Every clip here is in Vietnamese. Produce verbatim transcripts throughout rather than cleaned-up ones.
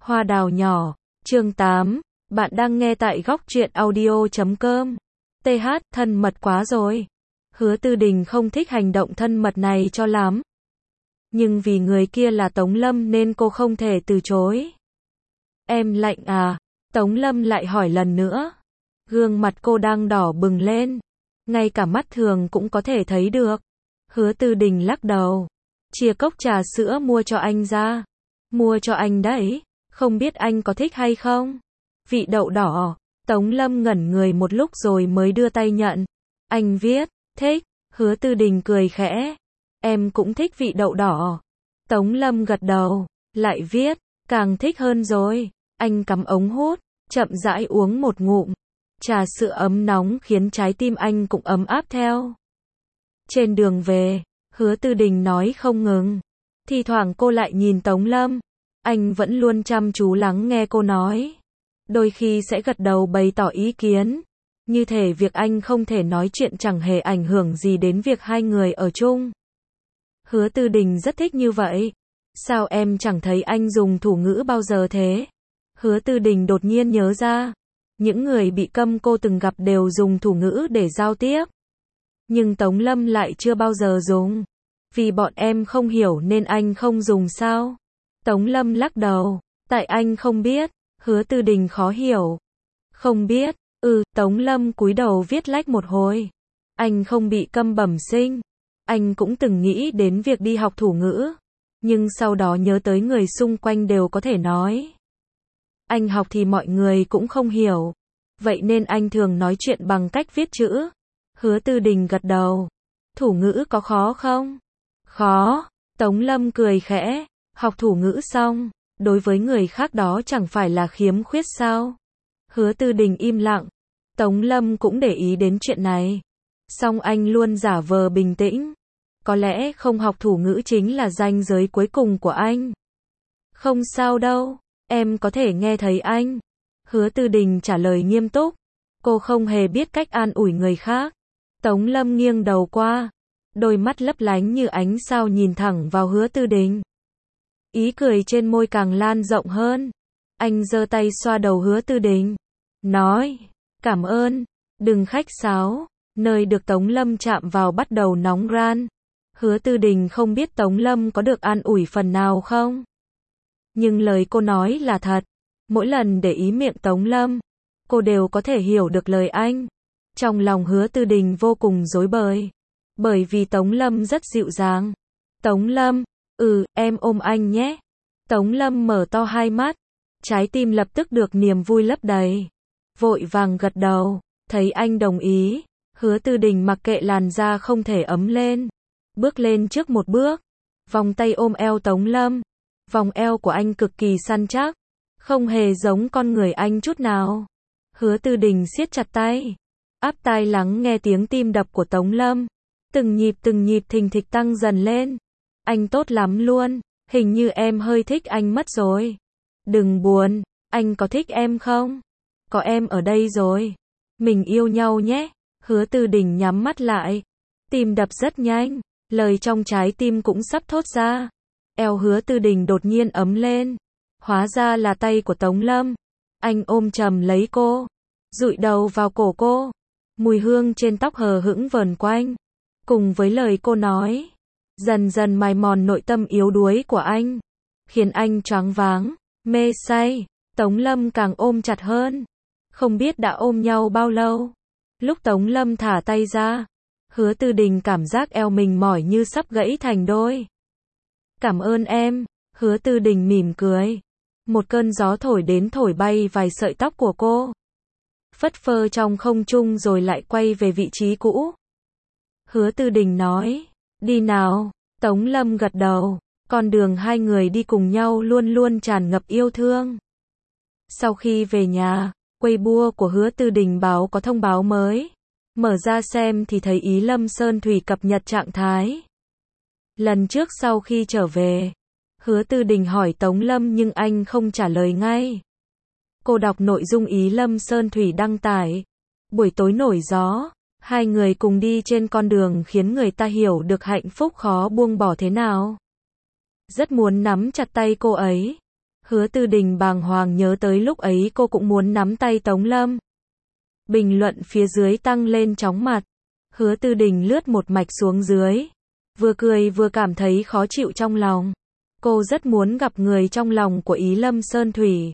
Hoa đào nhỏ, chương tám, bạn đang nghe tại góc truyện audio chấm com. tê hát, thân mật quá rồi. Hứa Tư Đình không thích hành động thân mật này cho lắm. Nhưng vì người kia là Tống Lâm nên cô không thể từ chối. Em lạnh à? Tống Lâm lại hỏi lần nữa. Gương mặt cô đang đỏ bừng lên. Ngay cả mắt thường cũng có thể thấy được. Hứa Tư Đình lắc đầu. Chia cốc trà sữa mua cho anh ra. Mua cho anh đấy. Không biết anh có thích hay không? Vị đậu đỏ. Tống Lâm ngẩn người một lúc rồi mới đưa tay nhận. Anh viết, thích. Hứa Tư Đình cười khẽ. Em cũng thích vị đậu đỏ. Tống Lâm gật đầu. Lại viết, càng thích hơn rồi. Anh cắm ống hút, chậm rãi uống một ngụm. Trà sữa ấm nóng khiến trái tim anh cũng ấm áp theo. Trên đường về, Hứa Tư Đình nói không ngừng. Thì thoảng cô lại nhìn Tống Lâm. Anh vẫn luôn chăm chú lắng nghe cô nói. Đôi khi sẽ gật đầu bày tỏ ý kiến. Như thể việc anh không thể nói chuyện chẳng hề ảnh hưởng gì đến việc hai người ở chung. Hứa Tư Đình rất thích như vậy. Sao em chẳng thấy anh dùng thủ ngữ bao giờ thế? Hứa Tư Đình đột nhiên nhớ ra. Những người bị câm cô từng gặp đều dùng thủ ngữ để giao tiếp. Nhưng Tống Lâm lại chưa bao giờ dùng. Vì bọn em không hiểu nên anh không dùng sao? Tống Lâm lắc đầu. Tại anh không biết. Hứa Tư Đình khó hiểu. Không biết. Ừ, Tống Lâm cúi đầu viết lách một hồi. Anh không bị câm bẩm sinh. Anh cũng từng nghĩ đến việc đi học thủ ngữ. Nhưng sau đó nhớ tới người xung quanh đều có thể nói. Anh học thì mọi người cũng không hiểu. Vậy nên anh thường nói chuyện bằng cách viết chữ. Hứa Tư Đình gật đầu. Thủ ngữ có khó không? Khó. Tống Lâm cười khẽ. Học thủ ngữ xong, đối với người khác đó chẳng phải là khiếm khuyết sao? Hứa Tư Đình im lặng. Tống Lâm cũng để ý đến chuyện này. Song anh luôn giả vờ bình tĩnh. Có lẽ không học thủ ngữ chính là ranh giới cuối cùng của anh. Không sao đâu, em có thể nghe thấy anh. Hứa Tư Đình trả lời nghiêm túc. Cô không hề biết cách an ủi người khác. Tống Lâm nghiêng đầu qua. Đôi mắt lấp lánh như ánh sao nhìn thẳng vào Hứa Tư Đình. Ý cười trên môi càng lan rộng hơn. Anh giơ tay xoa đầu Hứa Tư Đình. Nói, cảm ơn, đừng khách sáo. Nơi được Tống Lâm chạm vào bắt đầu nóng ran. Hứa Tư Đình không biết Tống Lâm có được an ủi phần nào không. Nhưng lời cô nói là thật. Mỗi lần để ý miệng Tống Lâm, cô đều có thể hiểu được lời anh. Trong lòng Hứa Tư Đình vô cùng rối bời. Bởi vì Tống Lâm rất dịu dàng. Tống Lâm, ừ, em ôm anh nhé. Tống Lâm mở to hai mắt. Trái tim lập tức được niềm vui lấp đầy. Vội vàng gật đầu. Thấy anh đồng ý. Hứa Tư Đình mặc kệ làn da không thể ấm lên. Bước lên trước một bước. Vòng tay ôm eo Tống Lâm. Vòng eo của anh cực kỳ săn chắc. Không hề giống con người anh chút nào. Hứa Tư Đình siết chặt tay. Áp tai lắng nghe tiếng tim đập của Tống Lâm. Từng nhịp từng nhịp thình thịch tăng dần lên. Anh tốt lắm luôn. Hình như em hơi thích anh mất rồi. Đừng buồn. Anh có thích em không? Có em ở đây rồi. Mình yêu nhau nhé. Hứa Tư Đình nhắm mắt lại. Tim đập rất nhanh. Lời trong trái tim cũng sắp thốt ra. Eo Hứa Tư Đình đột nhiên ấm lên. Hóa ra là tay của Tống Lâm. Anh ôm chầm lấy cô. Dụi đầu vào cổ cô. Mùi hương trên tóc hờ hững vờn quanh. Cùng với lời cô nói. Dần dần mài mòn nội tâm yếu đuối của anh. Khiến anh choáng váng, mê say. Tống Lâm càng ôm chặt hơn. Không biết đã ôm nhau bao lâu. Lúc Tống Lâm thả tay ra. Hứa Tư Đình cảm giác eo mình mỏi như sắp gãy thành đôi. Cảm ơn em. Hứa Tư Đình mỉm cười. Một cơn gió thổi đến thổi bay vài sợi tóc của cô. Phất phơ trong không trung rồi lại quay về vị trí cũ. Hứa Tư Đình nói. Đi nào. Tống Lâm gật đầu. Con đường hai người đi cùng nhau luôn luôn tràn ngập yêu thương. Sau khi về nhà, Weibo của Hứa Tư Đình báo có thông báo mới. Mở ra xem thì thấy Ý Lâm Sơn Thủy cập nhật trạng thái. Lần trước sau khi trở về, Hứa Tư Đình hỏi Tống Lâm nhưng anh không trả lời ngay. Cô đọc nội dung Ý Lâm Sơn Thủy đăng tải. Buổi tối nổi gió, hai người cùng đi trên con đường khiến người ta hiểu được hạnh phúc khó buông bỏ thế nào. Rất muốn nắm chặt tay cô ấy. Hứa Tư Đình bàng hoàng nhớ tới lúc ấy cô cũng muốn nắm tay Tống Lâm. Bình luận phía dưới tăng lên chóng mặt. Hứa Tư Đình lướt một mạch xuống dưới. Vừa cười vừa cảm thấy khó chịu trong lòng. Cô rất muốn gặp người trong lòng của Ý Lâm Sơn Thủy.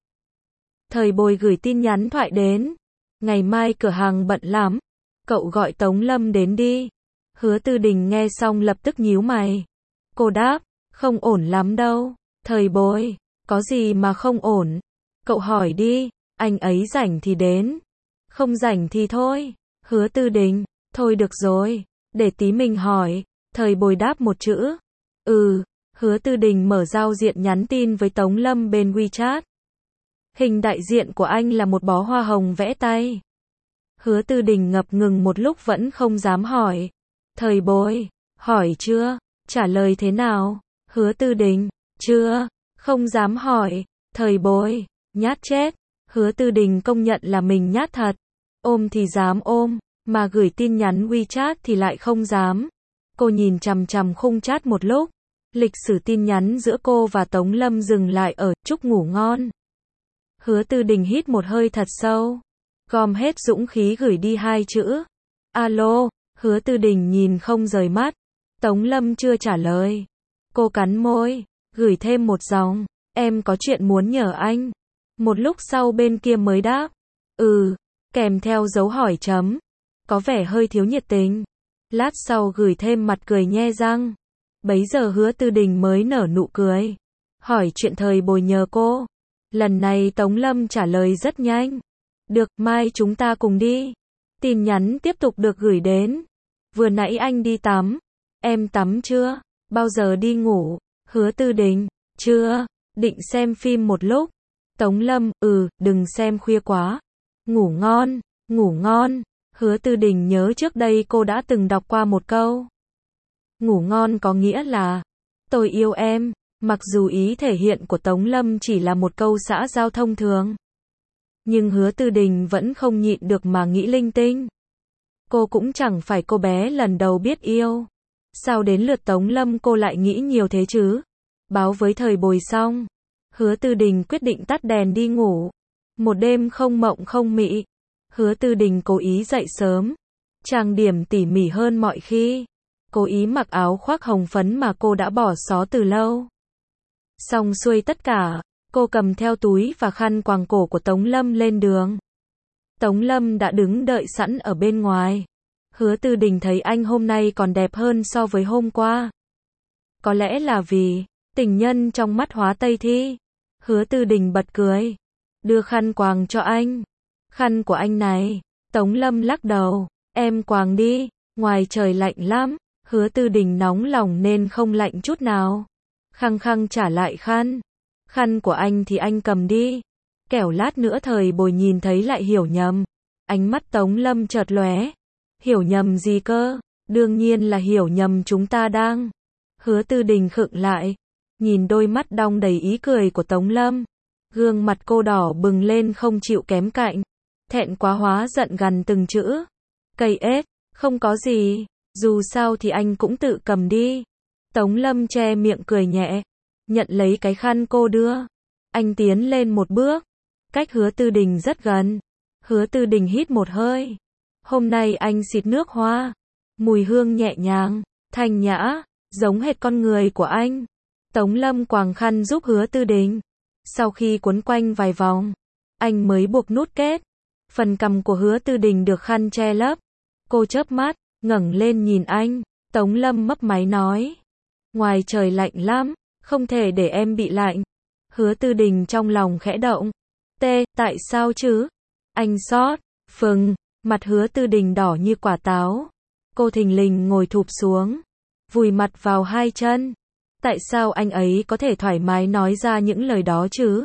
Thời Bồi gửi tin nhắn thoại đến. Ngày mai cửa hàng bận lắm. Cậu gọi Tống Lâm đến đi. Hứa Tư Đình nghe xong lập tức nhíu mày. Cô đáp, không ổn lắm đâu. Thời Bồi, có gì mà không ổn? Cậu hỏi đi, anh ấy rảnh thì đến. Không rảnh thì thôi. Hứa Tư Đình, thôi được rồi, để tí mình hỏi. Thời Bồi đáp một chữ. Ừ, Hứa Tư Đình mở giao diện nhắn tin với Tống Lâm bên WeChat. Hình đại diện của anh là một bó hoa hồng vẽ tay. Hứa Tư Đình ngập ngừng một lúc vẫn không dám hỏi. Thời Bồi, hỏi chưa? Trả lời thế nào? Hứa Tư Đình, chưa, không dám hỏi. Thời Bồi, nhát chết. Hứa Tư Đình công nhận là mình nhát thật. Ôm thì dám ôm, mà gửi tin nhắn WeChat thì lại không dám. Cô nhìn chằm chằm khung chat một lúc. Lịch sử tin nhắn giữa cô và Tống Lâm dừng lại ở chúc ngủ ngon. Hứa Tư Đình hít một hơi thật sâu. Gom hết dũng khí gửi đi hai chữ. Alo, Hứa Tư Đình nhìn không rời mắt. Tống Lâm chưa trả lời. Cô cắn môi, gửi thêm một dòng. Em có chuyện muốn nhờ anh. Một lúc sau bên kia mới đáp. Ừ, kèm theo dấu hỏi chấm. Có vẻ hơi thiếu nhiệt tình. Lát sau gửi thêm mặt cười nhe răng. Bấy giờ Hứa Tư Đình mới nở nụ cười. Hỏi chuyện Thời Bồi nhờ cô. Lần này Tống Lâm trả lời rất nhanh. Được, mai chúng ta cùng đi. Tin nhắn tiếp tục được gửi đến. Vừa nãy anh đi tắm. Em tắm chưa? Bao giờ đi ngủ? Hứa Tư Đình, chưa, định xem phim một lúc. Tống Lâm, ừ, đừng xem khuya quá. Ngủ ngon, ngủ ngon. Hứa Tư Đình nhớ trước đây cô đã từng đọc qua một câu. Ngủ ngon có nghĩa là, tôi yêu em. Mặc dù ý thể hiện của Tống Lâm chỉ là một câu xã giao thông thường. Nhưng Hứa Tư Đình vẫn không nhịn được mà nghĩ linh tinh. Cô cũng chẳng phải cô bé lần đầu biết yêu. Sao đến lượt Tống Lâm cô lại nghĩ nhiều thế chứ? Báo với Thời Bồi xong. Hứa Tư Đình quyết định tắt đèn đi ngủ. Một đêm không mộng không mị. Hứa Tư Đình cố ý dậy sớm. Trang điểm tỉ mỉ hơn mọi khi. Cố ý mặc áo khoác hồng phấn mà cô đã bỏ xó từ lâu. Xong xuôi tất cả, cô cầm theo túi và khăn quàng cổ của Tống Lâm lên đường. Tống Lâm đã đứng đợi sẵn ở bên ngoài. Hứa Tư Đình thấy anh hôm nay còn đẹp hơn so với hôm qua. Có lẽ là vì tình nhân trong mắt hóa Tây Thi. Hứa Tư Đình bật cười. Đưa khăn quàng cho anh. Khăn của anh này. Tống Lâm lắc đầu. Em quàng đi, ngoài trời lạnh lắm. Hứa Tư Đình nóng lòng nên không lạnh chút nào. Khăng khăng trả lại khăn. Khăn của anh thì anh cầm đi. Kẻo lát nữa Thời Bồi nhìn thấy lại hiểu nhầm. Ánh mắt Tống Lâm chợt lóe. Hiểu nhầm gì cơ? Đương nhiên là hiểu nhầm chúng ta đang. Hứa Tư Đình khựng lại. Nhìn đôi mắt đong đầy ý cười của Tống Lâm. Gương mặt cô đỏ bừng lên không chịu kém cạnh. Thẹn quá hóa giận gằn từng chữ. Cây ếch, không có gì. Dù sao thì anh cũng tự cầm đi. Tống Lâm che miệng cười nhẹ. Nhận lấy cái khăn cô đưa. Anh tiến lên một bước. Cách Hứa Tư Đình rất gần. Hứa Tư Đình hít một hơi. Hôm nay anh xịt nước hoa. Mùi hương nhẹ nhàng, thanh nhã, giống hệt con người của anh. Tống Lâm quàng khăn giúp Hứa Tư Đình. Sau khi quấn quanh vài vòng, anh mới buộc nút kết. Phần cằm của Hứa Tư Đình được khăn che lấp. Cô chớp mắt, ngẩng lên nhìn anh. Tống Lâm mấp máy nói. Ngoài trời lạnh lắm, không thể để em bị lạnh. Hứa Tư Đình trong lòng khẽ động. Tê, tại sao chứ? Anh xót, phừng, mặt Hứa Tư Đình đỏ như quả táo. Cô thình lình ngồi thụp xuống, vùi mặt vào hai chân. Tại sao anh ấy có thể thoải mái nói ra những lời đó chứ?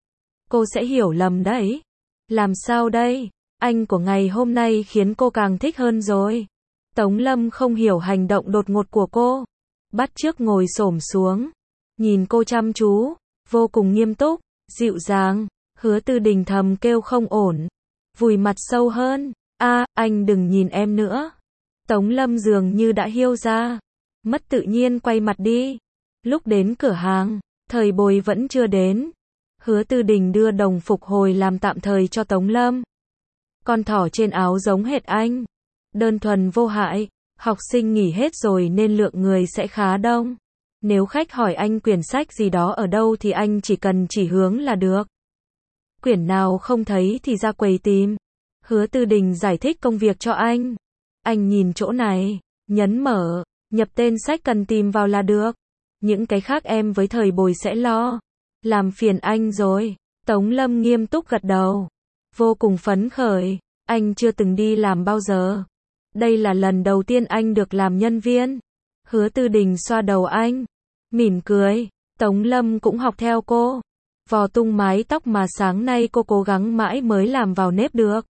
Cô sẽ hiểu lầm đấy. Làm sao đây? Anh của ngày hôm nay khiến cô càng thích hơn rồi. Tống Lâm không hiểu hành động đột ngột của cô. Bắt chước ngồi xổm xuống. Nhìn cô chăm chú, vô cùng nghiêm túc, dịu dàng. Hứa Tư Đình thầm kêu không ổn. Vùi mặt sâu hơn. A, anh đừng nhìn em nữa. Tống Lâm dường như đã hiêu ra. Mất tự nhiên quay mặt đi. Lúc đến cửa hàng, Thời Bồi vẫn chưa đến. Hứa Tư Đình đưa đồng phục hồi làm tạm thời cho Tống Lâm. Con thỏ trên áo giống hệt anh. Đơn thuần vô hại. Học sinh nghỉ hết rồi nên lượng người sẽ khá đông. Nếu khách hỏi anh quyển sách gì đó ở đâu thì anh chỉ cần chỉ hướng là được. Quyển nào không thấy thì ra quầy tìm. Hứa Tư Đình giải thích công việc cho anh. Anh nhìn chỗ này, nhấn mở, nhập tên sách cần tìm vào là được. Những cái khác em với Thời Bồi sẽ lo. Làm phiền anh rồi. Tống Lâm nghiêm túc gật đầu. Vô cùng phấn khởi. Anh chưa từng đi làm bao giờ. Đây là lần đầu tiên anh được làm nhân viên. Hứa Tư Đình xoa đầu anh. Mỉm cười. Tống Lâm cũng học theo cô. Vò tung mái tóc mà sáng nay cô cố gắng mãi mới làm vào nếp được.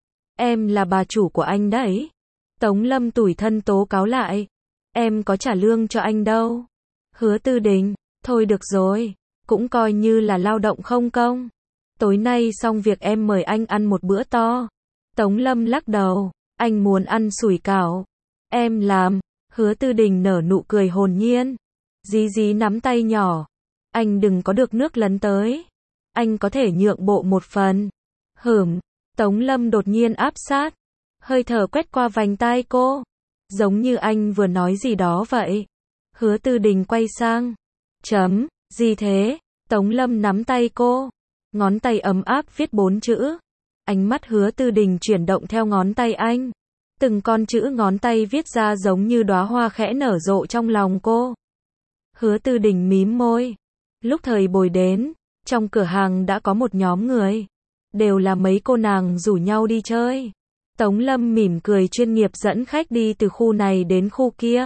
Em là bà chủ của anh đấy. Tống Lâm tủi thân tố cáo lại. Em có trả lương cho anh đâu. Hứa Tư Đình. Thôi được rồi. Cũng coi như là lao động không công. Tối nay xong việc em mời anh ăn một bữa to. Tống Lâm lắc đầu. Anh muốn ăn sủi cảo. Em làm. Hứa Tư Đình nở nụ cười hồn nhiên. Dí dí nắm tay nhỏ. Anh đừng có được nước lấn tới. Anh có thể nhượng bộ một phần. Hửm. Tống Lâm đột nhiên áp sát. Hơi thở quét qua vành tai cô. Giống như anh vừa nói gì đó vậy. Hứa Tư Đình quay sang. Chấm. Gì thế? Tống Lâm nắm tay cô. Ngón tay ấm áp viết bốn chữ. Ánh mắt Hứa Tư Đình chuyển động theo ngón tay anh. Từng con chữ ngón tay viết ra giống như đóa hoa khẽ nở rộ trong lòng cô. Hứa Tư Đình mím môi. Lúc Thời Bồi đến, trong cửa hàng đã có một nhóm người. Đều là mấy cô nàng rủ nhau đi chơi. Tống Lâm mỉm cười chuyên nghiệp dẫn khách đi từ khu này đến khu kia.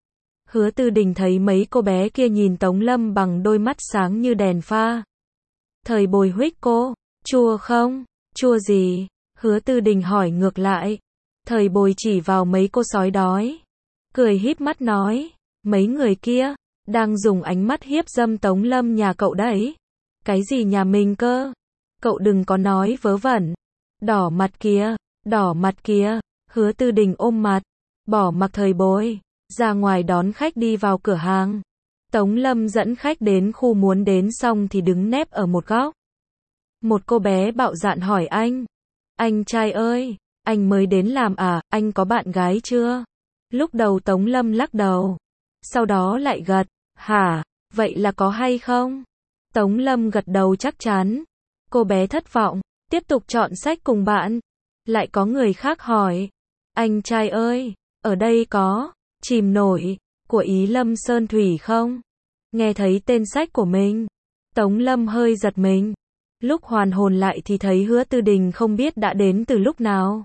Hứa Tư Đình thấy mấy cô bé kia nhìn Tống Lâm bằng đôi mắt sáng như đèn pha. Thời Bồi huých cô. Chua không? Chua gì? Hứa Tư Đình hỏi ngược lại. Thời Bồi chỉ vào mấy cô sói đói. Cười híp mắt nói. Mấy người kia, đang dùng ánh mắt hiếp dâm Tống Lâm nhà cậu đấy. Cái gì nhà mình cơ? Cậu đừng có nói vớ vẩn. Đỏ mặt kìa, đỏ mặt kìa. Hứa Tư Đình ôm mặt. Bỏ mặc Thời Bồi. Ra ngoài đón khách đi vào cửa hàng. Tống Lâm dẫn khách đến khu muốn đến xong thì đứng nép ở một góc. Một cô bé bạo dạn hỏi anh. Anh trai ơi, anh mới đến làm à, anh có bạn gái chưa? Lúc đầu Tống Lâm lắc đầu. Sau đó lại gật. Hả, vậy là có hay không? Tống Lâm gật đầu chắc chắn. Cô bé thất vọng. Tiếp tục chọn sách cùng bạn. Lại có người khác hỏi. Anh trai ơi, ở đây có Chìm Nổi của Ý Lâm Sơn Thủy không? Nghe thấy tên sách của mình, Tống Lâm hơi giật mình. Lúc hoàn hồn lại thì thấy Hứa Tư Đình không biết đã đến từ lúc nào.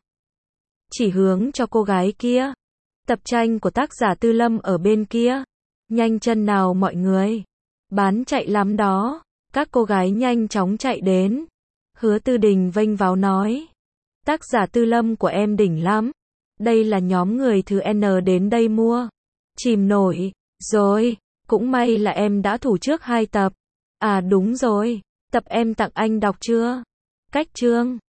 Chỉ hướng cho cô gái kia. Tập tranh của tác giả Tư Lâm ở bên kia. Nhanh chân nào mọi người. Bán chạy lắm đó. Các cô gái nhanh chóng chạy đến. Hứa Tư Đình vênh váo nói. Tác giả Tư Lâm của em đỉnh lắm. Đây là nhóm người thứ N đến đây mua. Chìm Nổi. Rồi, cũng may là em đã thủ trước hai tập. À đúng rồi, tập em tặng anh đọc chưa? Cách chương.